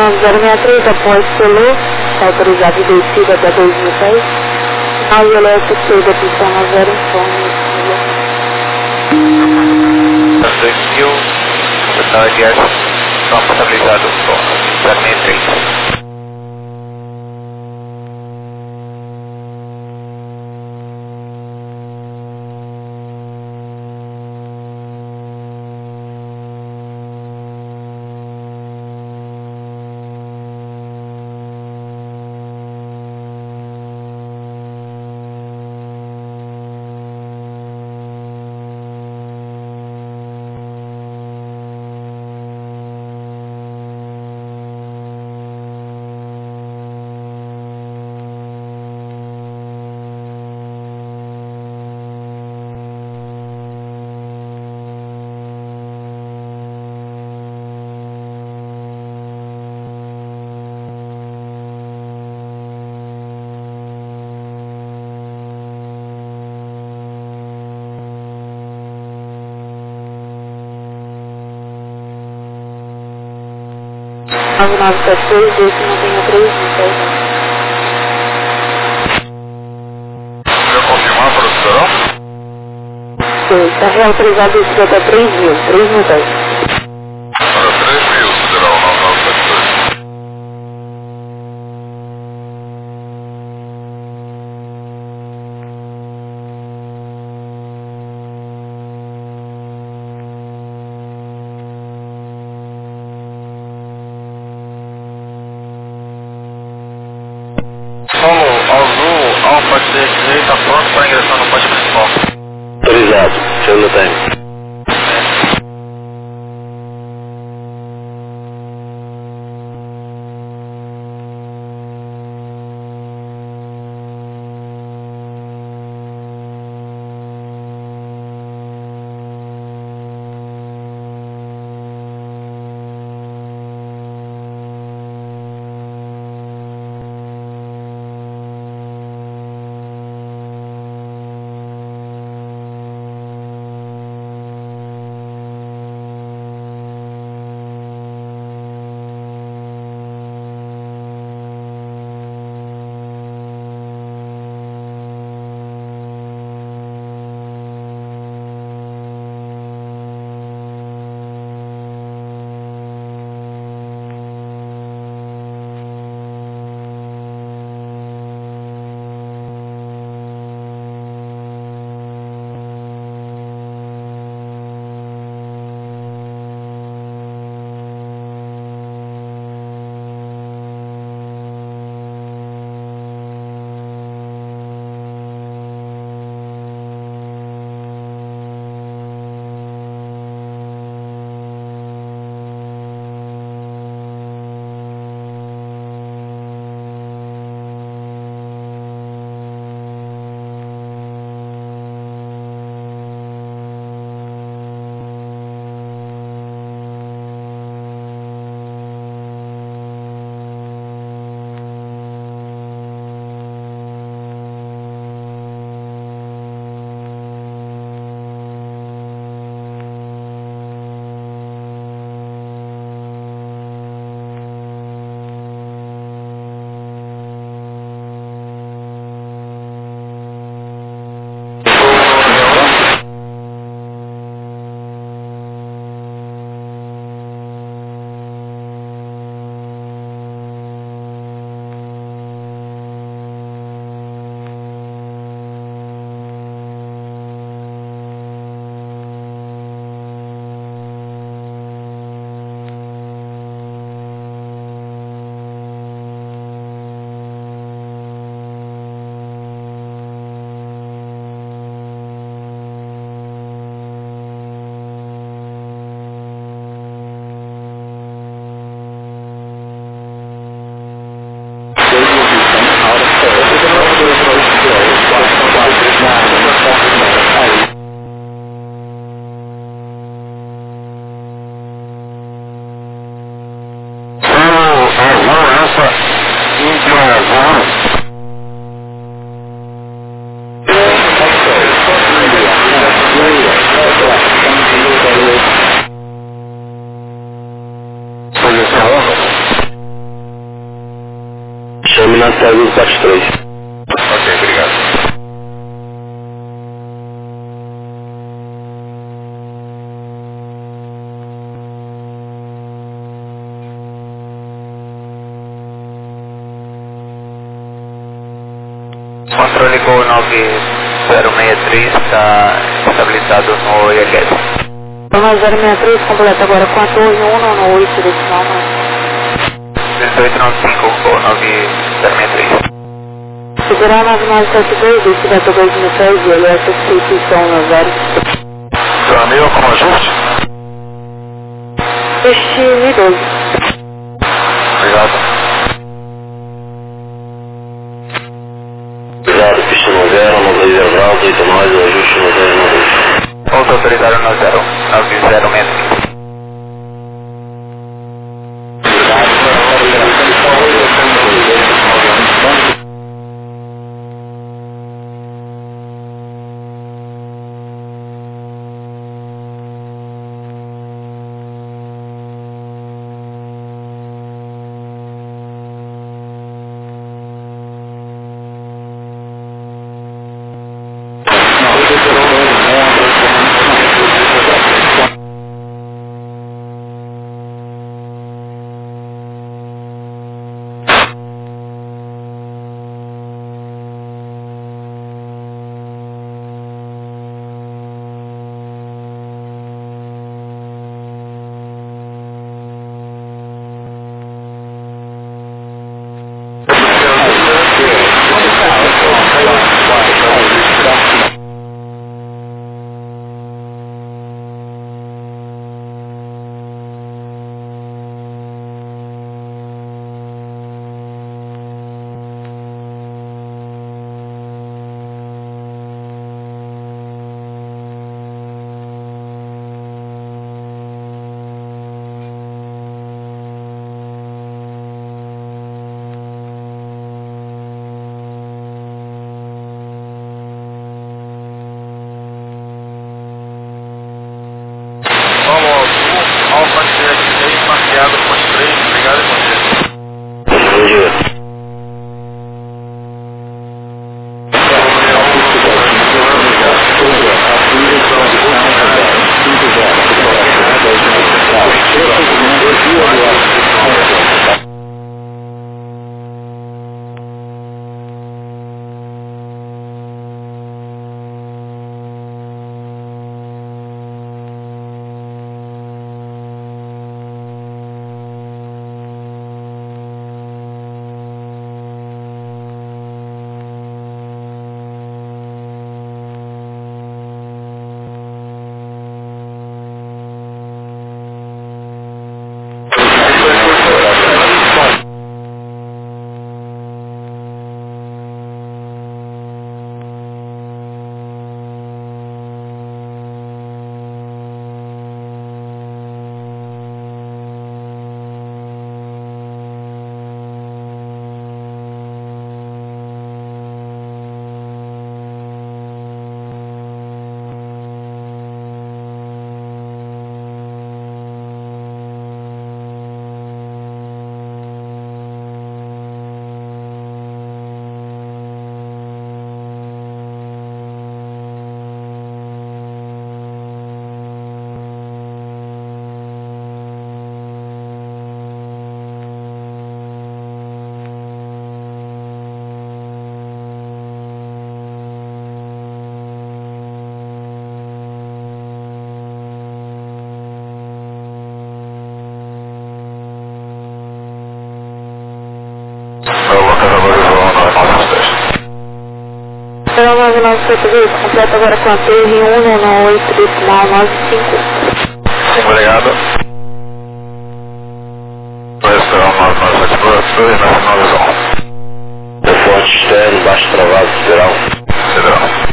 063, após pelo autorizado de descida da 2010. Sinal elétrico da pista 0 informe. 2000, total de ar estabilizado com 063. Nove 973, esse não tem a 3 mil, Quer confirmar, produção? está reautorizado de descida da 3 mil, 3 mil 10. Para 3000, Federal 9972. Solo azul, Alfa direita, pronto para ingressar no pátio principal. Autorizado, segundo tempo. Dominante Carlos Baixo 3. Ok, obrigado. Controle Gol 9063 está estabilizado no ILS. 9063, completa agora com a torre 198 decimal 1895 Gol 9063. Federal 9972, descida para 2006, ILS 6610. Seu amigo, como ajuste? Este 12. Obrigado. Obrigado, pista no 0, 90 graus, 8 mais, ajuste no 0, Volta autorizado no 9063. Alfa 6 marqueado com 3, obrigado e bom dia. Bom dia. Federal 9972, completa agora com a torre 198 decimal 95. Obrigado. Vai esperar o 9972 na finalização. Forte externo, baixo travado, federal. Federal.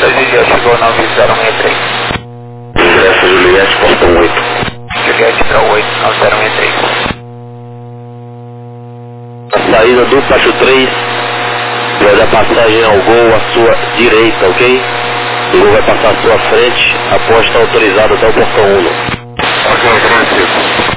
Juliette, chegou 9063. Ingresso Juliette, portão 8. Juliette para 8, 9063. A saída do Pátio 3, vai dar passagem ao Gol à sua direita, ok? O Gol vai passar à sua frente, após estar autorizado até o portão 1. Ok, Francisco.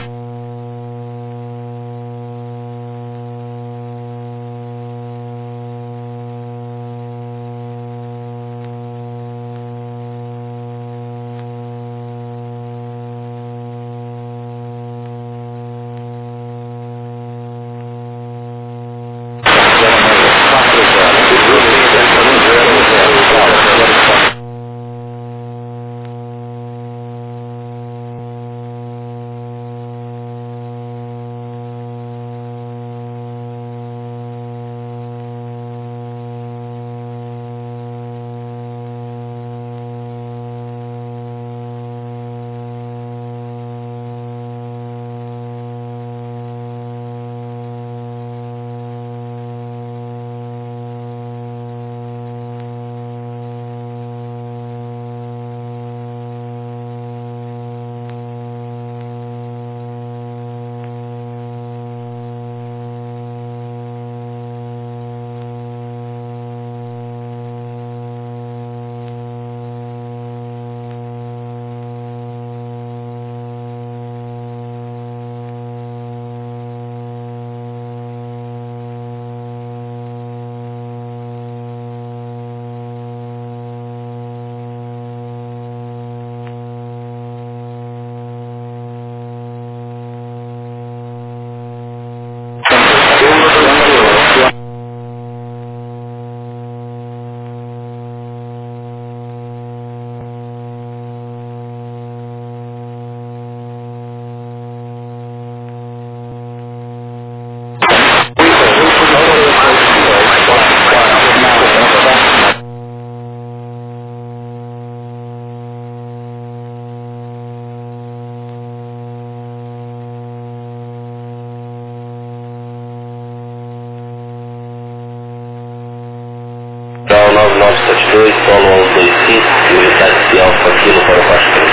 Então, 9972, solo 125, militar de Alfa Kilo para o Pátio 3.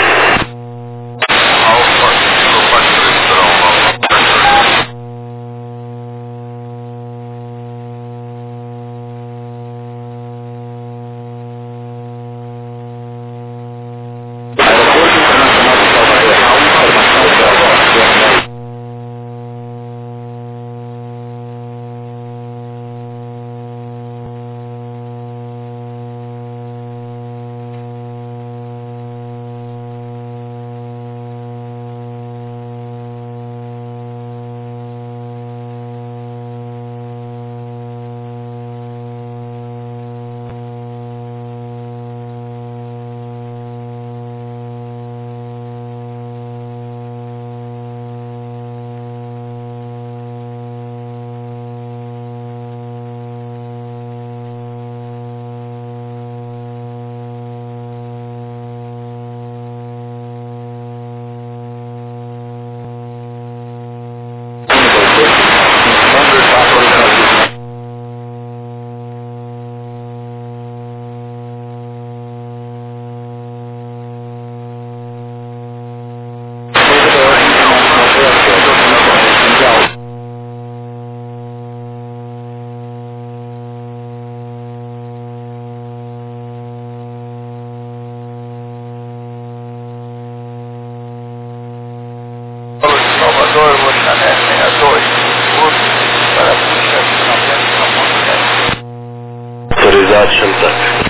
Alfa Kilo, Pátio 3, Alfa. Salvador, Bochané, 62, curso para a polícia de 90, Autorizado, Xantac.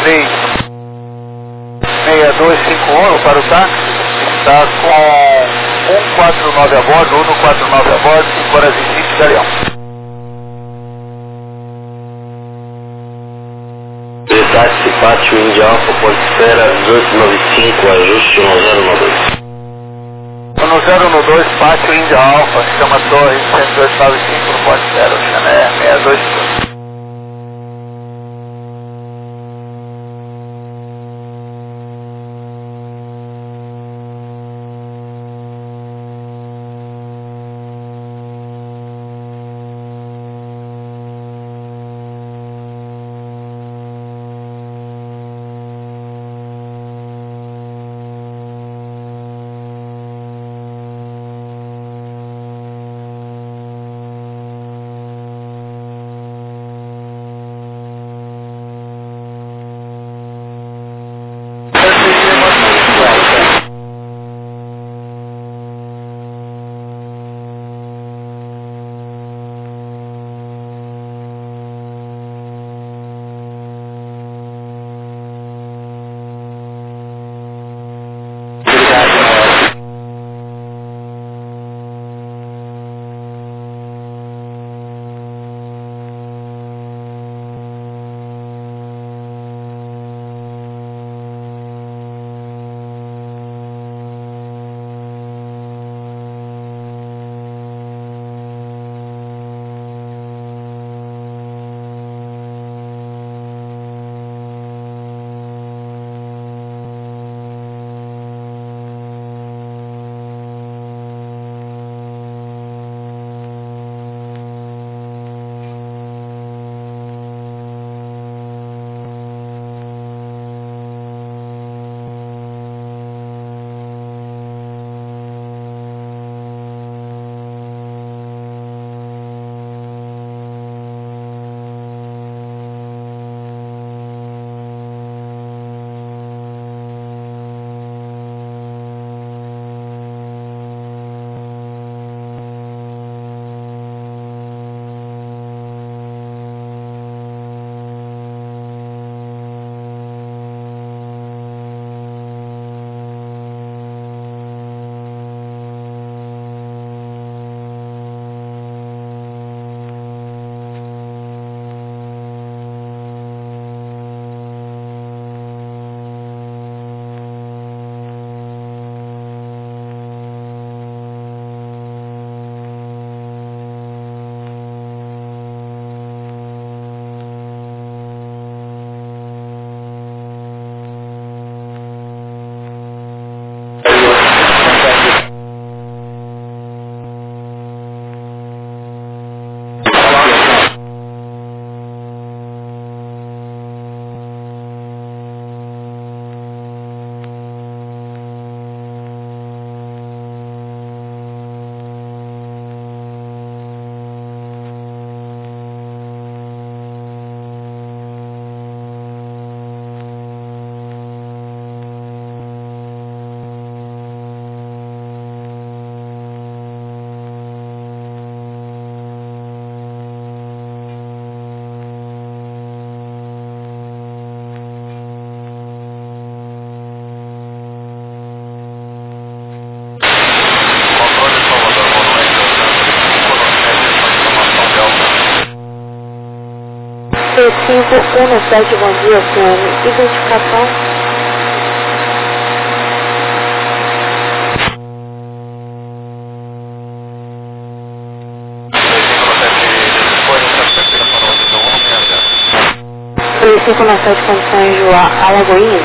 6251 para o táxi, está com 149 a bordo, 149 a bordo, 5 horas e 20, Galeão. Táxi Pátio Índia Alfa, Ponte-Fera 1895, ajuste 1012, Pátio Índia Alfa, chama Torre 1895 no Ponte-Fera, Xané 62. C517, bom dia, PM. Identificação. C517, condições de Alagoinhas.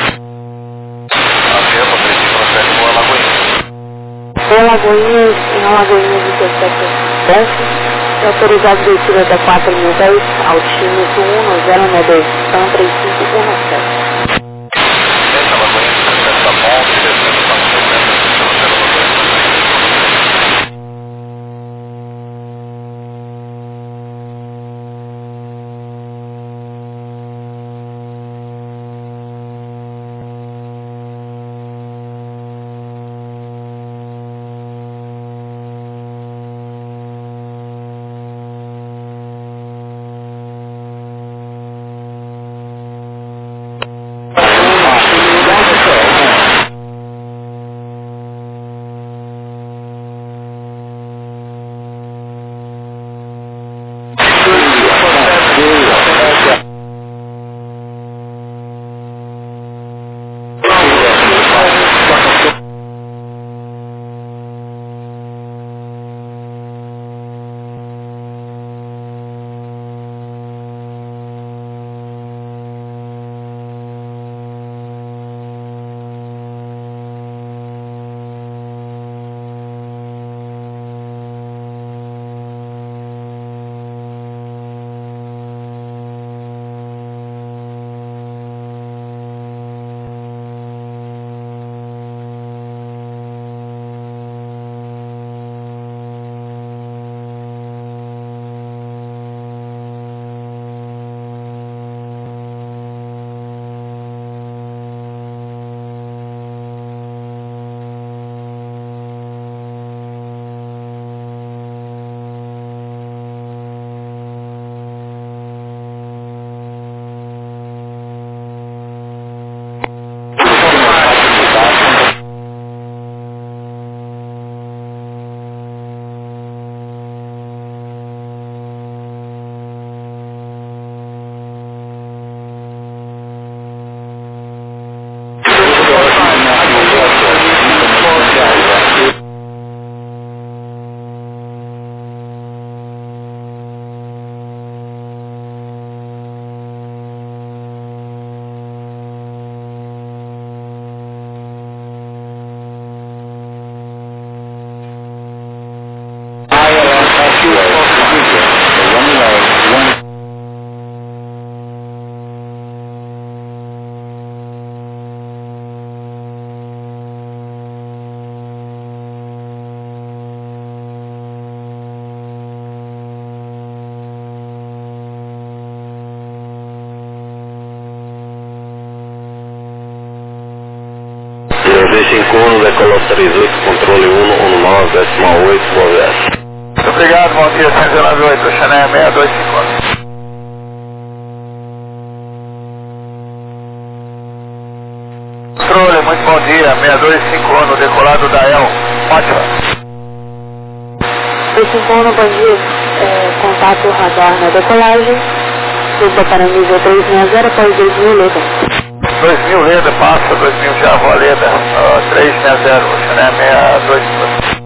Alagoinhas, em Alagoinhas 17 autorizado descida da 4010, altímetro 1092, são 3517. 251, decolou 38, controle 119, 8, boa viagem. Muito obrigado, bom dia, 198, Xané 625. Controle, muito bom dia, 6251 no decolado da El, ótimo. 251, bom dia, contato radar na decolagem, suba para nível 360 após 2000 Leda. 2000 Leda, passa, 2000 já, Rua Leda, 360, Xané 625.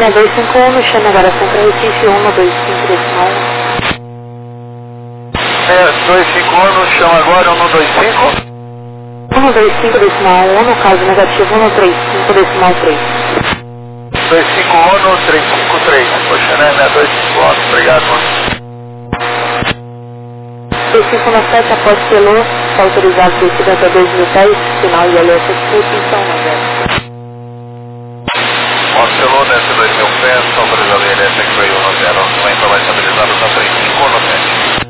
6251, me chama agora Centro Recife 125 decimal 251, chama agora 125. 125 decimal 1, no caso negativo 135 decimal 3. 251, 353. Poxa, né? 251, obrigado, mano. 2597, após pelo, está autorizado descida até 2010, final e alerta de repetição, Marcelo, desce 2000 pés, autorizado e alerta que veio no 0. Aumento vai estabilizado na 3517.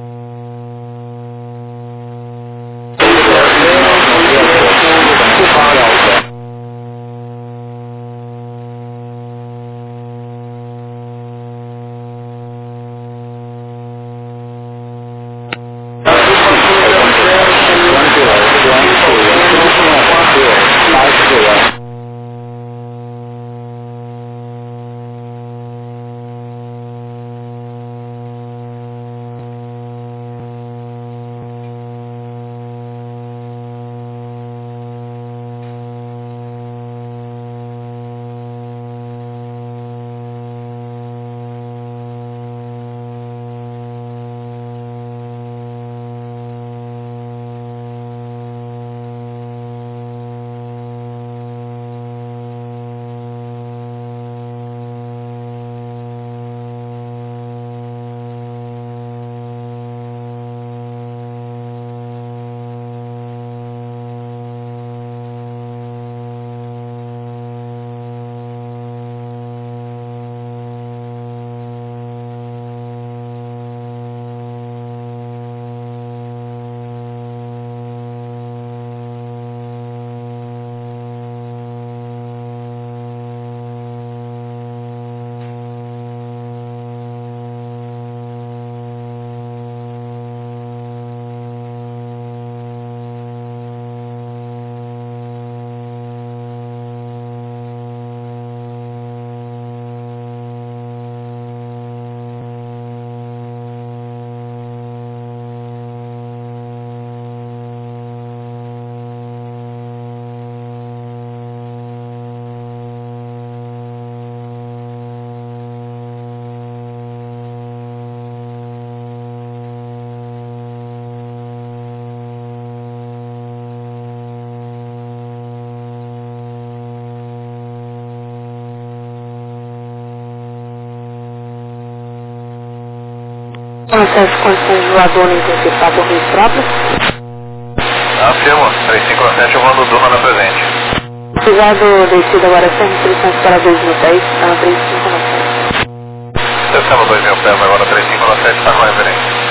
Acesso condições do adono interceptado por Rio próprio. Afirmo, 3517, eu mando Duna na presente. Precisado descida agora sem restrições para 2010, está 3597. Descendo 2000 pés agora, 3517, está com a referência.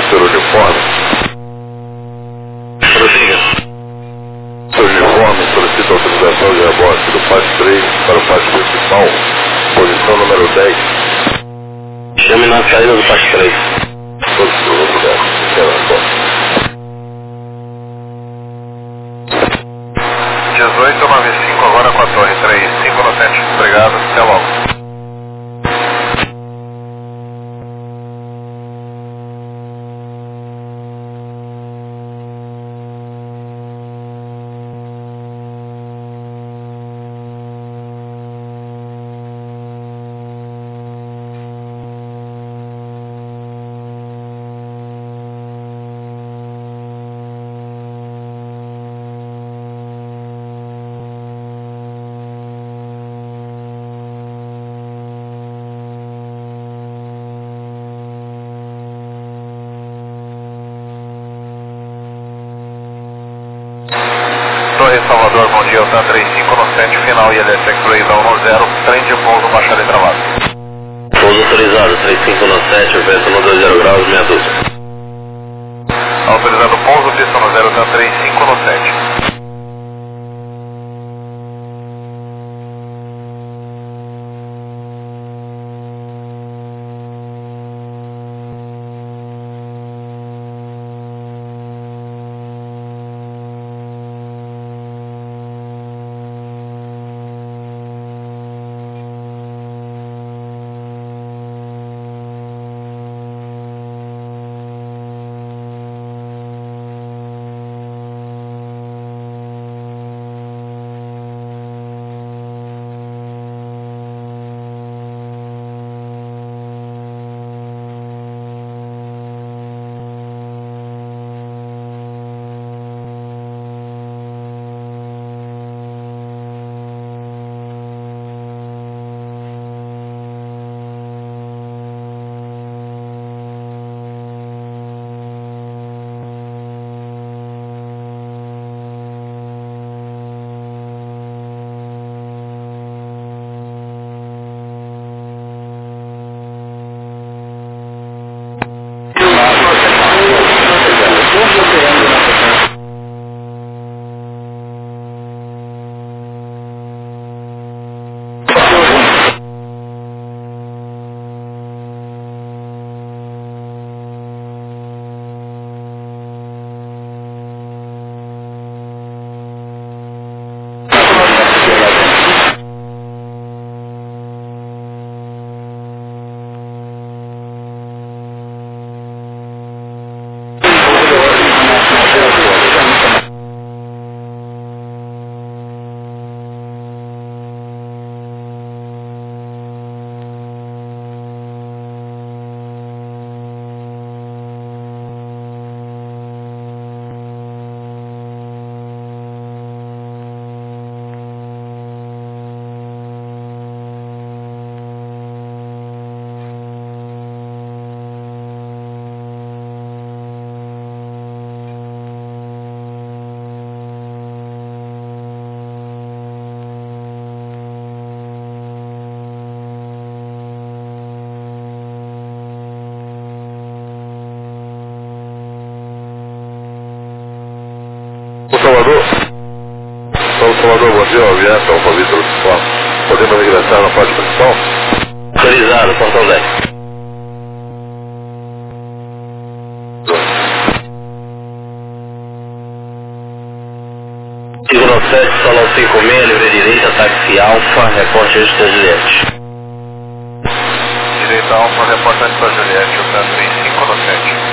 Seu uniforme. Prossiga. Seu uniforme solicita autorização de rebote do PAS 3 para o PAS principal, posição número 10. Chame na saída do PAS 3. Posição lugar. 1895 agora com a torre 3597. Obrigado, até logo. Torre Salvador, bom dia, Altan 3597, final ILSX Leilão 10, trem de pouso, baixada e travado. Pouso autorizado, 3597, vento no 20 graus, meia dúzia. Autorizado pouso, pista no 0, Altan 3597. Salvador, bom dia, Alvieta, Alphaville do Uniforme. Podemos ingressar na parte principal? Autorizado, portão 10. Seguro 7, Salão 56, livre direita, táxi Alfa, reporte antes da Juliette. Direita Alfa, reporte antes da Juliette, Altan 3597.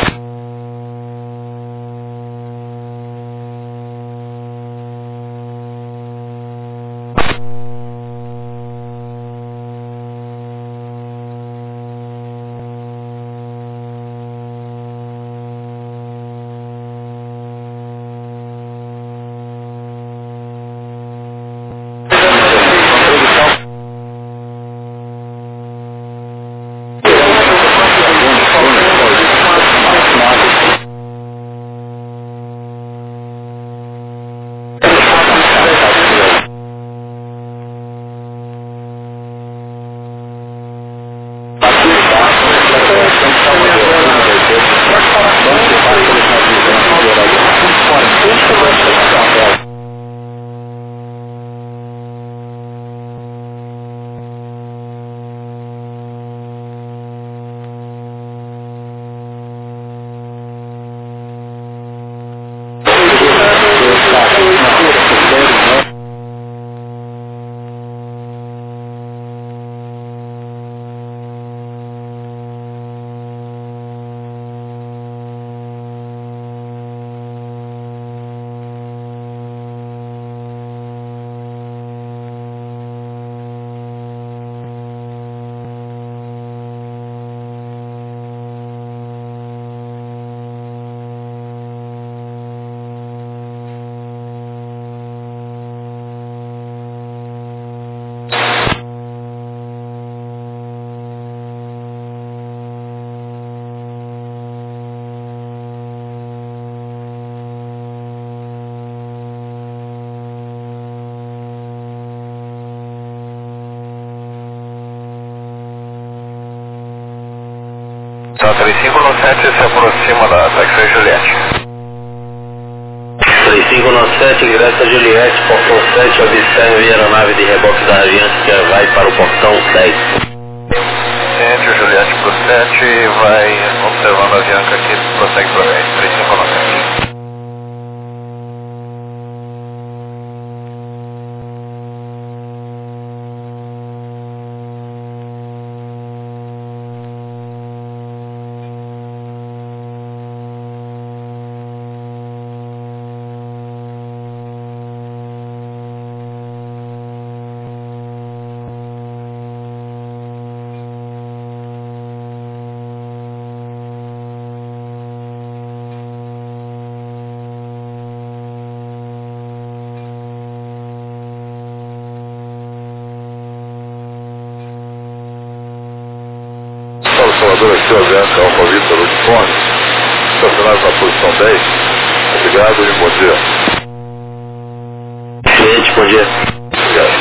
3597 se aproxima da Taxi Juliette. 3597, ingressa Juliette, portão 7, observe a aeronave de reboque da Avianca que vai para o portão 10. Entre Juliette pro 7 e vai observando a Avianca que prossegue para 10, 3597. Salvador aqui, Avianca, Alfa Vista, Uniforme, estacionado na posição 10. Obrigado e bom dia. Cliente, bom dia. Obrigado.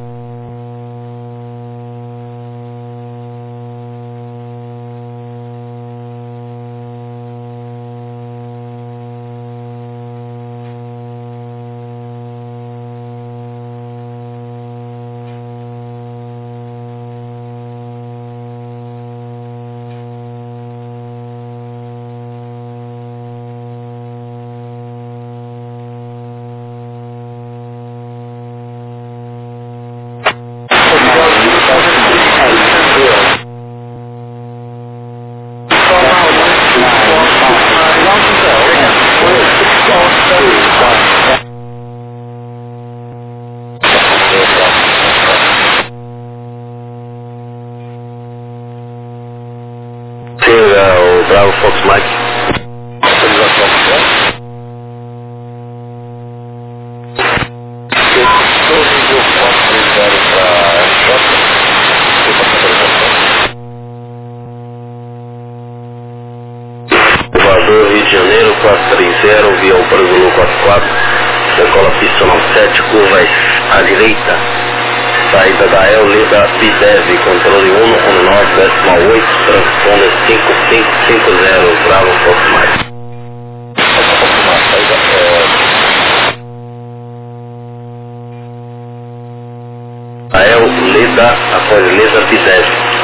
O Bravo Fox Mike. Autorização do ponto. Todos os pontos ligados para RJ. Salvador, Rio de Janeiro, 430, via o Brasília 44, decola pista 97, curvas à direita, saída da Eulida Bidev, controle 119,8, transponder 5550, Bravo Fox Mike. A Eulida, após Leda Bidev.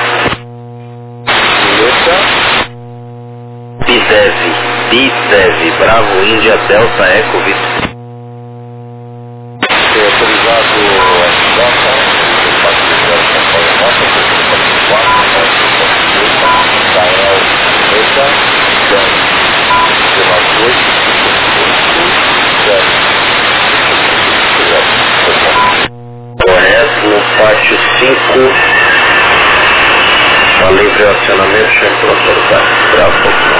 Bidev, Bravo Índia Delta Eco Victor. Foi autorizado a Jota, o parceiro São Paulo Mota, Israel Eita, 19 Correto, no pátio 5, a livre acionamento, sempre para autorizar. Bravo Fox Mike.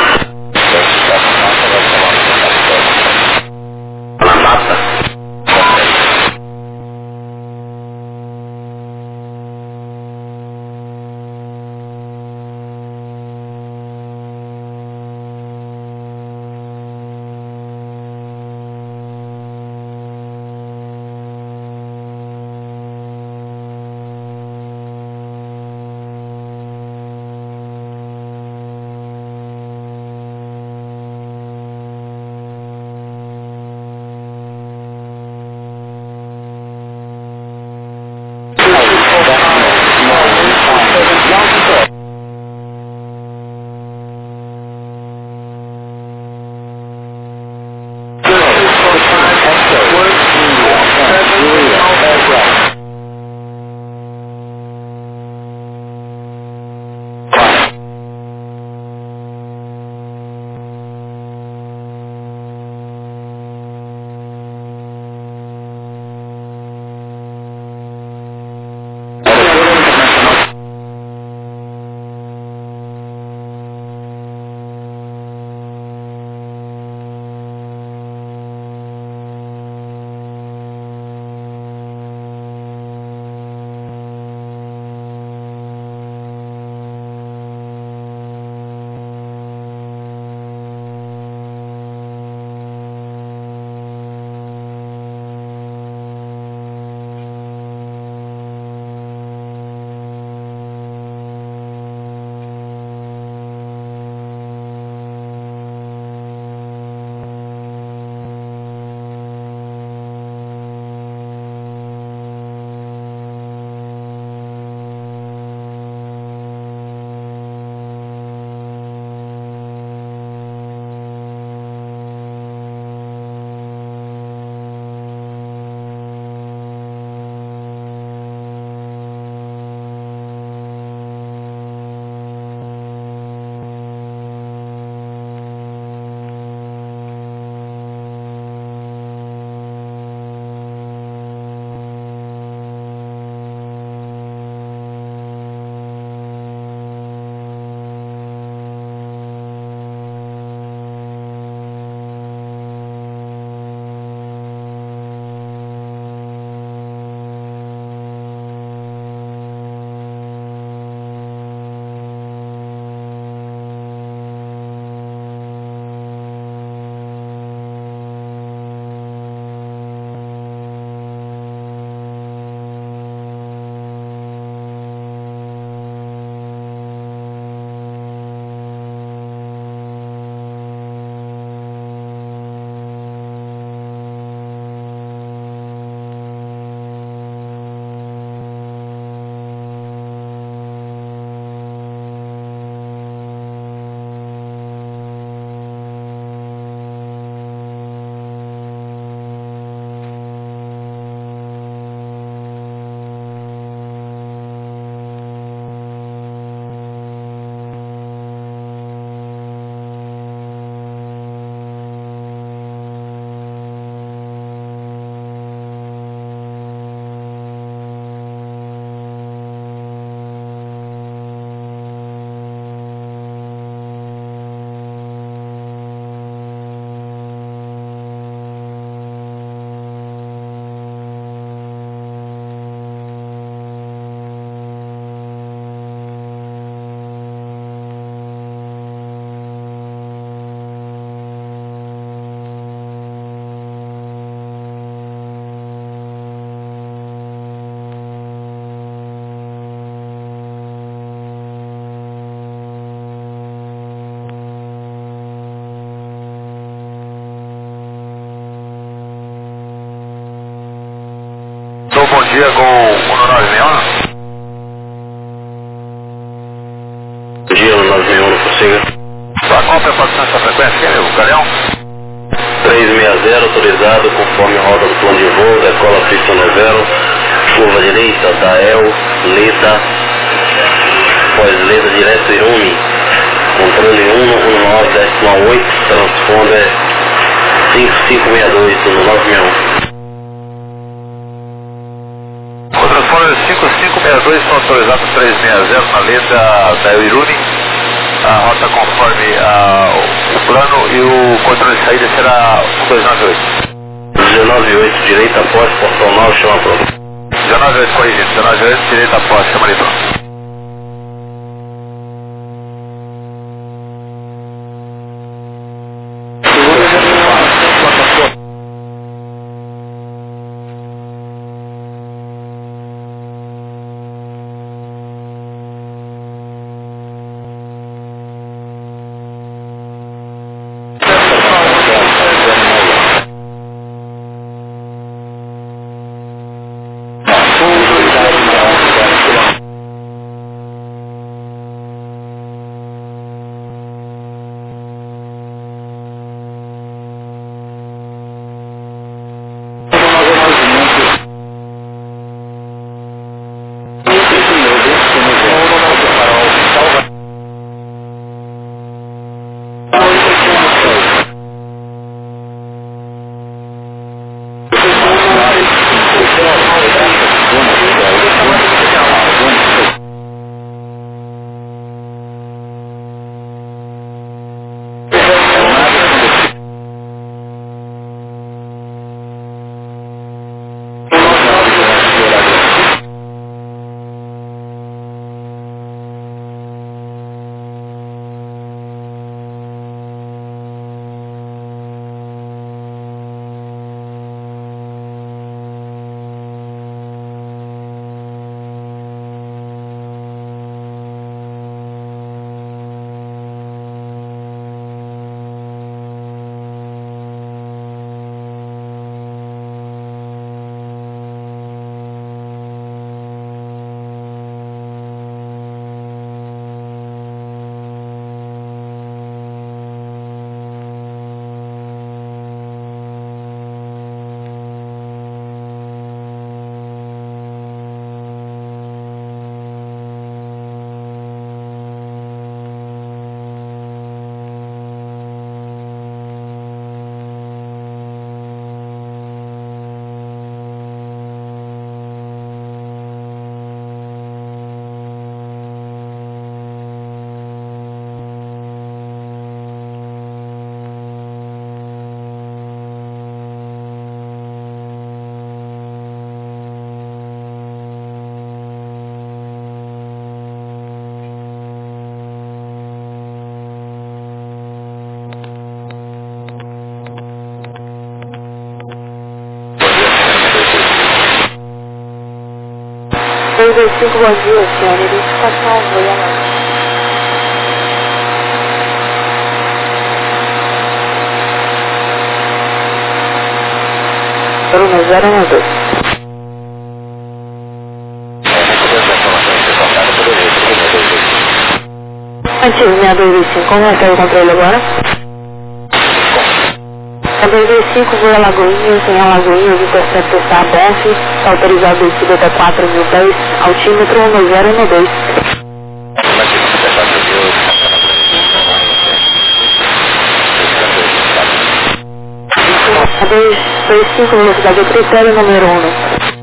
Na mata? dia, Gol 1961. Dia 1961, prossiga. Qual a preocupação dessa frequência aqui, amigo? Calhão? 360, autorizado, conforme a roda do plano de voo, decola pista 90, curva direita, Dael, Leda, pós-Leda, direto Irumi, controle 119,8, transponder 5562, turno 961. O transponder 5562 estão autorizados 360 na Leda da Irumi. A rota conforme o plano e o controle de saída será 298. 198, direita após, portão 9, chama pronto. 198, corrigido. 198, direita após, chama ali pronto. Bom dia, senhora. Identificação, Goiânia. Bruno 012. Antigo 6225, como é que é o controle agora? 225, vou a Lagoinha, sem a Lagoinha, intercepto está a Bonf, está autorizado o descido até 4.000 pés, altímetro 1012. A 225, velocidade critério número 1.